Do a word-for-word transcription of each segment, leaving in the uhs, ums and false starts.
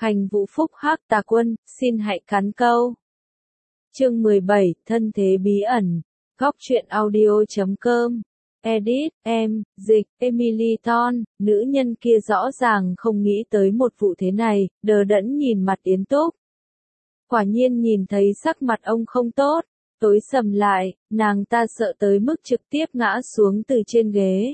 Khanh Vũ Phúc Hắc Tà Quân, xin hãy cắn câu. Chương mười bảy, thân thế bí ẩn. Góc truyện audio chấm com. Edit, em, dịch, Emily Ton, nữ nhân kia rõ ràng không nghĩ tới một vụ thế này, đờ đẫn nhìn mặt Yến Túc. Quả nhiên nhìn thấy sắc mặt ông không tốt, tối sầm lại, nàng ta sợ tới mức trực tiếp ngã xuống từ trên ghế.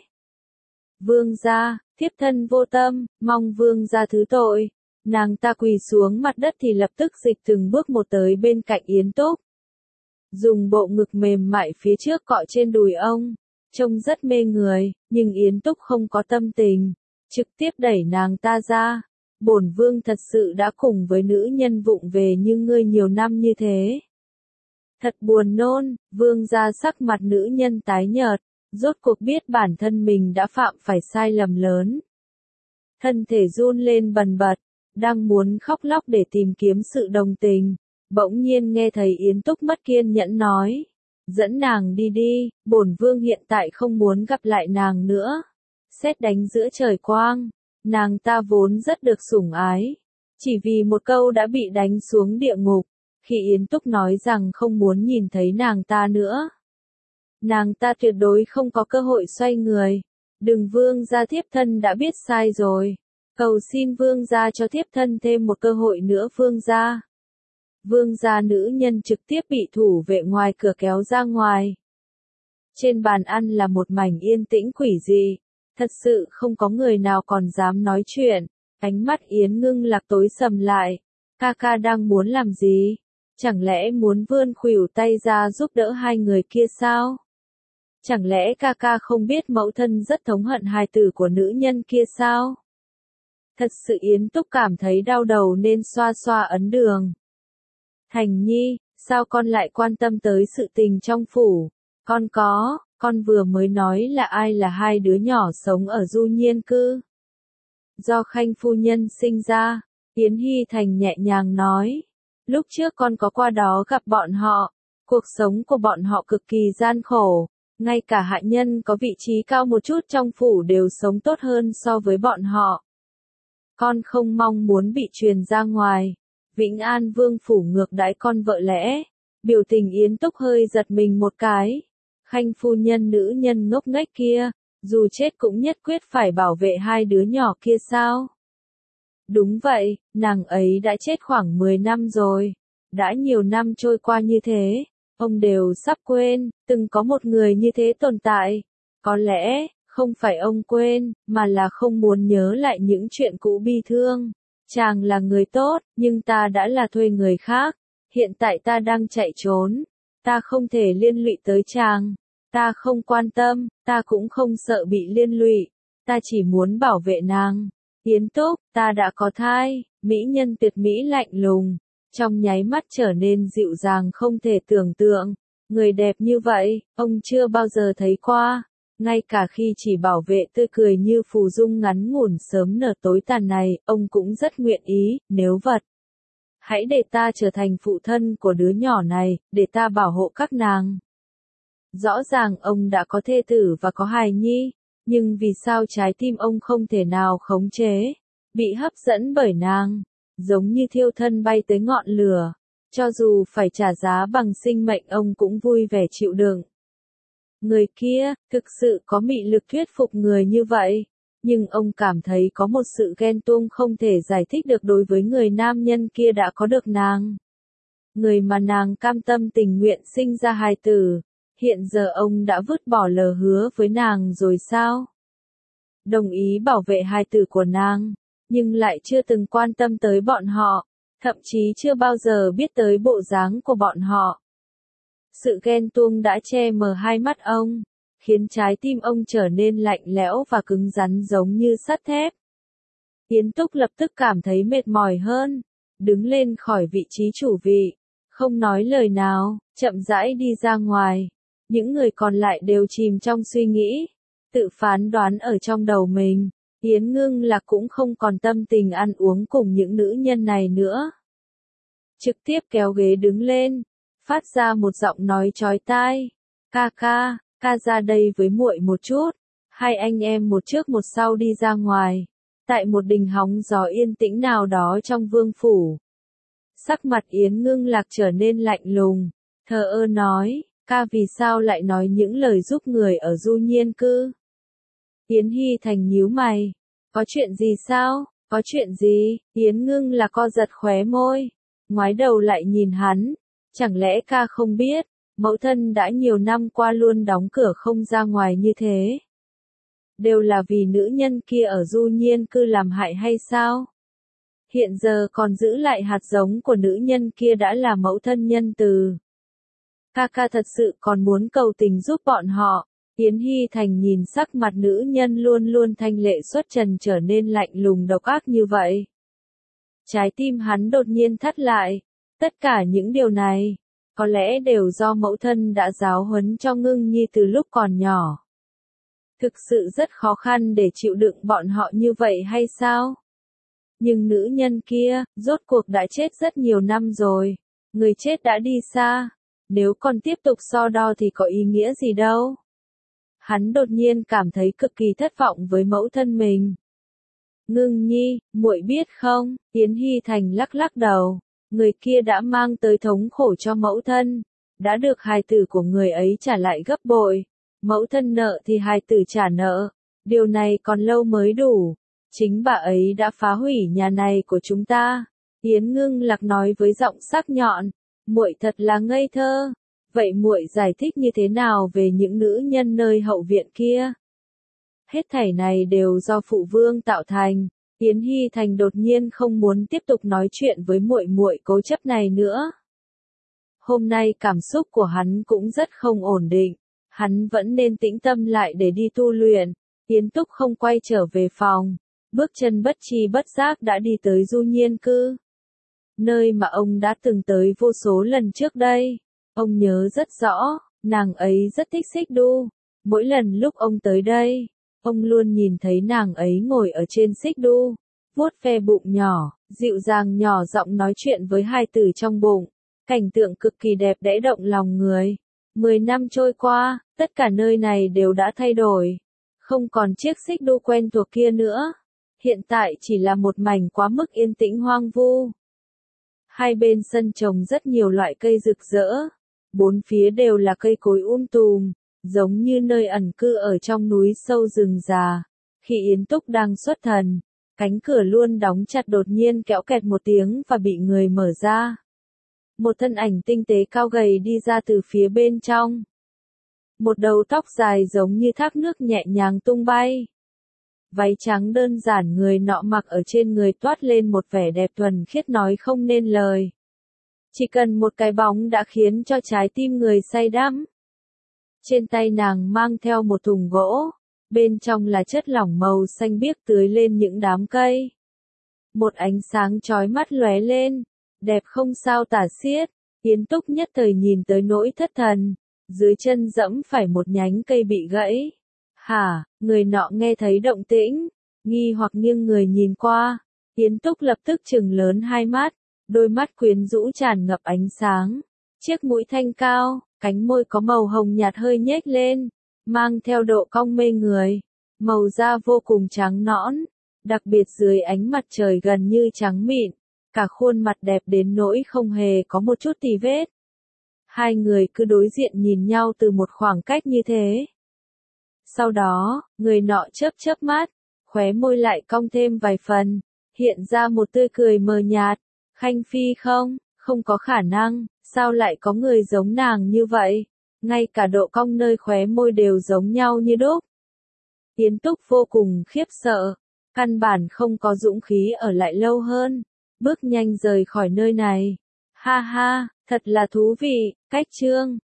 Vương gia, thiếp thân vô tâm, mong vương gia thứ tội. Nàng ta quỳ xuống mặt đất thì lập tức dịch từng bước một tới bên cạnh Yến Túc. Dùng bộ ngực mềm mại phía trước cọ trên đùi ông, trông rất mê người, nhưng Yến Túc không có tâm tình, trực tiếp đẩy nàng ta ra. Bổn vương thật sự đã cùng với nữ nhân vụng về như ngươi nhiều năm như thế. Thật buồn nôn, vương gia sắc mặt nữ nhân tái nhợt, rốt cuộc biết bản thân mình đã phạm phải sai lầm lớn. Thân thể run lên bần bật, đang muốn khóc lóc để tìm kiếm sự đồng tình, bỗng nhiên nghe thấy Yến Túc mất kiên nhẫn nói. Dẫn nàng đi đi, bổn vương hiện tại không muốn gặp lại nàng nữa. Sét đánh giữa trời quang, nàng ta vốn rất được sủng ái. Chỉ vì một câu đã bị đánh xuống địa ngục, khi Yến Túc nói rằng không muốn nhìn thấy nàng ta nữa. Nàng ta tuyệt đối không có cơ hội xoay người. Đừng, vương gia, thiếp thân đã biết sai rồi. Cầu xin vương gia cho thiếp thân thêm một cơ hội nữa vương gia. Vương gia nữ nhân trực tiếp bị thủ vệ ngoài cửa kéo ra ngoài. Trên bàn ăn là một mảnh yên tĩnh quỷ dị. Thật sự không có người nào còn dám nói chuyện. Ánh mắt Yến Ngưng Lạc tối sầm lại. Ca ca đang muốn làm gì? Chẳng lẽ muốn vươn khuỷu tay ra giúp đỡ hai người kia sao? Chẳng lẽ ca ca không biết mẫu thân rất thống hận hài tử của nữ nhân kia sao? Thật sự Yến Túc cảm thấy đau đầu nên xoa xoa ấn đường. Thành Nhi, sao con lại quan tâm tới sự tình trong phủ? Con có, con vừa mới nói là ai là hai đứa nhỏ sống ở Du Nhiên Cư. Do Khanh phu nhân sinh ra, Yến Hy Thành nhẹ nhàng nói. Lúc trước con có qua đó gặp bọn họ, cuộc sống của bọn họ cực kỳ gian khổ. Ngay cả hạ nhân có vị trí cao một chút trong phủ đều sống tốt hơn so với bọn họ. Con không mong muốn bị truyền ra ngoài. Vĩnh An Vương phủ ngược đãi con vợ lẽ. Biểu tình Yến Túc hơi giật mình một cái. Khanh phu nhân nữ nhân ngốc nghếch kia, dù chết cũng nhất quyết phải bảo vệ hai đứa nhỏ kia sao? Đúng vậy, nàng ấy đã chết khoảng mười năm rồi. Đã nhiều năm trôi qua như thế, ông đều sắp quên, từng có một người như thế tồn tại. Có lẽ, không phải ông quên, mà là không muốn nhớ lại những chuyện cũ bi thương. Chàng là người tốt, nhưng ta đã là thuê người khác. Hiện tại ta đang chạy trốn. Ta không thể liên lụy tới chàng. Ta không quan tâm, ta cũng không sợ bị liên lụy. Ta chỉ muốn bảo vệ nàng. Yến Túc, ta đã có thai. Mỹ nhân tuyệt mỹ lạnh lùng. Trong nháy mắt trở nên dịu dàng không thể tưởng tượng. Người đẹp như vậy, ông chưa bao giờ thấy qua. Ngay cả khi chỉ bảo vệ tươi cười như phù dung ngắn ngủn sớm nở tối tàn này, ông cũng rất nguyện ý, nếu vật. Hãy để ta trở thành phụ thân của đứa nhỏ này, để ta bảo hộ các nàng. Rõ ràng ông đã có thê tử và có hài nhi, nhưng vì sao trái tim ông không thể nào khống chế, bị hấp dẫn bởi nàng, giống như thiêu thân bay tới ngọn lửa. Cho dù phải trả giá bằng sinh mệnh ông cũng vui vẻ chịu đựng. Người kia, thực sự có mị lực thuyết phục người như vậy, nhưng ông cảm thấy có một sự ghen tuông không thể giải thích được đối với người nam nhân kia đã có được nàng. Người mà nàng cam tâm tình nguyện sinh ra hài tử, hiện giờ ông đã vứt bỏ lời hứa với nàng rồi sao? Đồng ý bảo vệ hài tử của nàng, nhưng lại chưa từng quan tâm tới bọn họ, thậm chí chưa bao giờ biết tới bộ dáng của bọn họ. Sự ghen tuông đã che mờ hai mắt ông, khiến trái tim ông trở nên lạnh lẽo và cứng rắn giống như sắt thép. Yến Túc lập tức cảm thấy mệt mỏi hơn, đứng lên khỏi vị trí chủ vị, không nói lời nào, chậm rãi đi ra ngoài. Những người còn lại đều chìm trong suy nghĩ, tự phán đoán ở trong đầu mình. Yến Ngưng Lạc cũng không còn tâm tình ăn uống cùng những nữ nhân này nữa. Trực tiếp kéo ghế đứng lên, phát ra một giọng nói chói tai. Ca ca, ca ra đây với muội một chút. Hai anh em một trước một sau đi ra ngoài. Tại một đình hóng gió yên tĩnh nào đó trong vương phủ. Sắc mặt Yến Ngưng Lạc trở nên lạnh lùng, thờ ơ nói, ca vì sao lại nói những lời giúp người ở Du Nhiên Cư? Yến Hy Thành nhíu mày, có chuyện gì sao, có chuyện gì? Yến Ngưng Lạc co giật khóe môi, ngoái đầu lại nhìn hắn, chẳng lẽ ca không biết, mẫu thân đã nhiều năm qua luôn đóng cửa không ra ngoài như thế? Đều là vì nữ nhân kia ở Du Nhiên Cư làm hại hay sao? Hiện giờ còn giữ lại hạt giống của nữ nhân kia đã là mẫu thân nhân từ. Ca ca thật sự còn muốn cầu tình giúp bọn họ. Yến Hy Thành nhìn sắc mặt nữ nhân luôn luôn thanh lệ xuất trần trở nên lạnh lùng độc ác như vậy. Trái tim hắn đột nhiên thắt lại. Tất cả những điều này, có lẽ đều do mẫu thân đã giáo huấn cho Ngưng Nhi từ lúc còn nhỏ. Thực sự rất khó khăn để chịu đựng bọn họ như vậy hay sao? Nhưng nữ nhân kia, rốt cuộc đã chết rất nhiều năm rồi. Người chết đã đi xa. Nếu còn tiếp tục so đo thì có ý nghĩa gì đâu. Hắn đột nhiên cảm thấy cực kỳ thất vọng với mẫu thân mình. Ngưng Nhi, muội biết không? Yến Hy Thành lắc lắc đầu. Người kia đã mang tới thống khổ cho mẫu thân. Đã được hài tử của người ấy trả lại gấp bội. Mẫu thân nợ thì hài tử trả nợ. Điều này còn lâu mới đủ. Chính bà ấy đã phá hủy nhà này của chúng ta. Yến Ngưng Lạc nói với giọng sắc nhọn. Muội thật là ngây thơ. Vậy muội giải thích như thế nào về những nữ nhân nơi hậu viện kia? Hết thảy này đều do phụ vương tạo thành. Yến Hy Thành đột nhiên không muốn tiếp tục nói chuyện với muội muội cố chấp này nữa. Hôm nay cảm xúc của hắn cũng rất không ổn định. Hắn vẫn nên tĩnh tâm lại để đi tu luyện. Yến Túc không quay trở về phòng. Bước chân bất tri bất giác đã đi tới Du Nhiên Cư. Nơi mà ông đã từng tới vô số lần trước đây. Ông nhớ rất rõ, nàng ấy rất thích Xích Đu. Mỗi lần lúc ông tới đây, ông luôn nhìn thấy nàng ấy ngồi ở trên Xích Đu, vuốt ve bụng nhỏ, dịu dàng nhỏ giọng nói chuyện với hai tử trong bụng. Cảnh tượng cực kỳ đẹp đẽ động lòng người. Mười năm trôi qua, tất cả nơi này đều đã thay đổi. Không còn chiếc Xích Đu quen thuộc kia nữa. Hiện tại chỉ là một mảnh quá mức yên tĩnh hoang vu. Hai bên sân trồng rất nhiều loại cây rực rỡ. Bốn phía đều là cây cối um tùm, giống như nơi ẩn cư ở trong núi sâu rừng già. Khi Yến Túc đang xuất thần, cánh cửa luôn đóng chặt đột nhiên kéo kẹt một tiếng và bị người mở ra. Một thân ảnh tinh tế cao gầy đi ra từ phía bên trong. Một đầu tóc dài giống như thác nước nhẹ nhàng tung bay. Váy trắng đơn giản người nọ mặc ở trên người toát lên một vẻ đẹp thuần khiết nói không nên lời. Chỉ cần một cái bóng đã khiến cho trái tim người say đắm. Trên tay nàng mang theo một thùng gỗ, bên trong là chất lỏng màu xanh biếc tưới lên những đám cây. Một ánh sáng chói mắt lóe lên, đẹp không sao tả xiết. Yến Túc nhất thời nhìn tới nỗi thất thần, dưới chân dẫm phải một nhánh cây bị gãy. Hả, người nọ nghe thấy động tĩnh, nghi hoặc nghiêng người nhìn qua. Yến Túc lập tức trừng lớn hai mắt, đôi mắt quyến rũ tràn ngập ánh sáng. Chiếc mũi thanh cao, cánh môi có màu hồng nhạt hơi nhếch lên, mang theo độ cong mê người. Màu da vô cùng trắng nõn, đặc biệt dưới ánh mặt trời gần như trắng mịn. Cả khuôn mặt đẹp đến nỗi không hề có một chút tì vết. Hai người cứ đối diện nhìn nhau từ một khoảng cách như thế. Sau đó, người nọ chớp chớp mắt, khóe môi lại cong thêm vài phần, hiện ra một tươi cười mờ nhạt. Khanh Phi không, không có khả năng, sao lại có người giống nàng như vậy? Ngay cả độ cong nơi khóe môi đều giống nhau như đúc. Yến Túc vô cùng khiếp sợ, căn bản không có dũng khí ở lại lâu hơn, bước nhanh rời khỏi nơi này. Ha ha, thật là thú vị, cách chương.